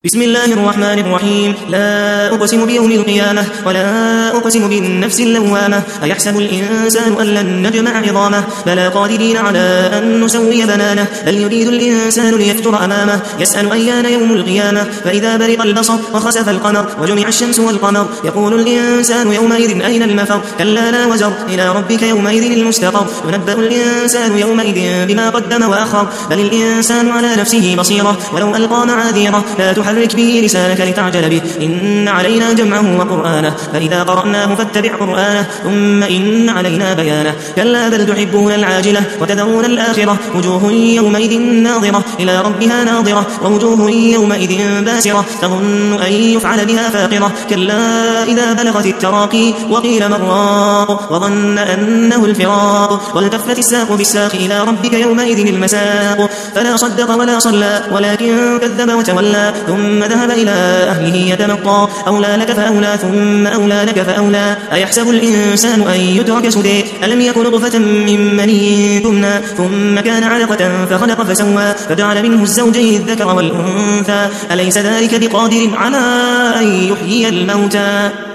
بسم الله الرحمن الرحيم. لا أقسم بيوم القيامة ولا أقسم بالنفس اللوامة. أيحسب الإنسان أن لن نجمع عظامه بلى قادرين على أن نسوي بنانه بل يريد الإنسان ليفجر أمامه يسأل أيان يوم القيامة فإذا برق البصر وخسف القمر وجمع الشمس والقمر يقول الإنسان يومئذ أين المفر كلا لا وزر إلى ربك يومئذ المستقر ينبأ الإنسان يومئذ بما قدم وأخر بل الإنسان على نفسه بصيرة ولو ألقى معاذيره لا تحرك به لسانك لتعجل به إن علينا جمعه وقرآنه فإذا قرأناه فاتبع قرآنه ثم إن علينا بيانه كلا بل تحبون العاجلة وتذرون الآخرة وجوه يومئذ ناظرة إلى ربها ناظرة ووجوه يومئذ باسرة تظن أن يفعل بها فاقرة كلا إذا بلغت التراقي وقيل من راق وظن أنه الفراق والتفت الساق بالساق إلى ربك يومئذ المساق فلا صدق ولا صلى ولكن كذب وتولى ثم ذهب إلى أهله يتمطى أولى لك فأولى ثم أولى لك فأولى أيحسب الإنسان أن يترك سدى ألم يكن نطفة من مني تمنى ثم كان علقة فخلق فسوى فجعل منه الزوجين الذكر والأنثى أليس ذلك بقادر على أن يحيي الموتى